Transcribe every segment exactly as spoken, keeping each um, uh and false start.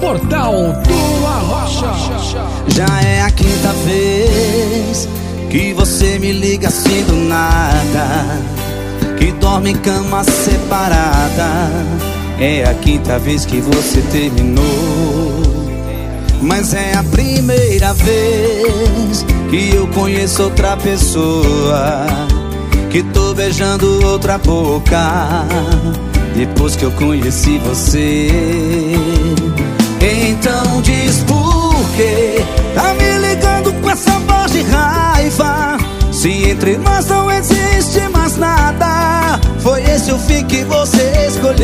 Portal do Arrocha. Já é a quinta vez que você me liga assim do nada, que dorme em cama separada. É a quinta vez que você terminou, mas é a primeira vez que eu conheço outra pessoa, que tô beijando outra boca depois que eu conheci você. Então diz por que tá me ligando com essa voz de raiva, se entre nós não existe mais nada. Foi esse o fim que você escolheu.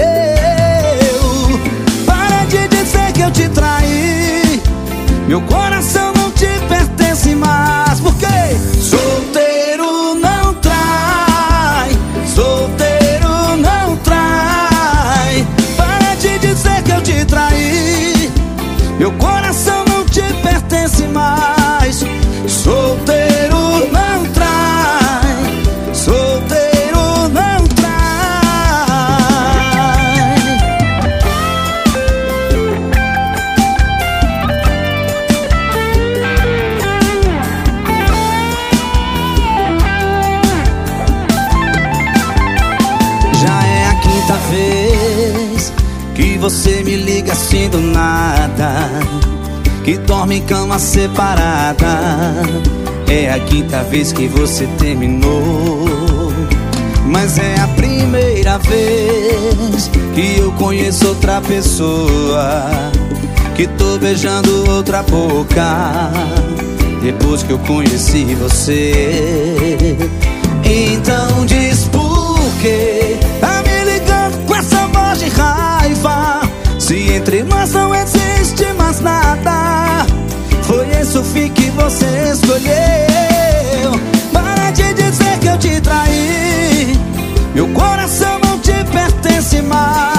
Para de dizer que eu te traí, meu coração não te pertence mais. Porque solteiro não trai, solteiro não trai. Para de dizer que eu te traí, meu coração não te pertence mais. Solteiro não trai, solteiro não trai. Já é a quinta vez que você me liga assim do nada, que dorme em cama separada. É a quinta vez que você terminou, mas é a primeira vez que eu conheço outra pessoa, que tô beijando outra boca depois que eu conheci você. Então diz por que tá me ligando com essa voz de raiva, se entre nós não existe mais nada. Foi esse o fim que você escolheu. Para de dizer que eu te traí, meu coração não te pertence mais.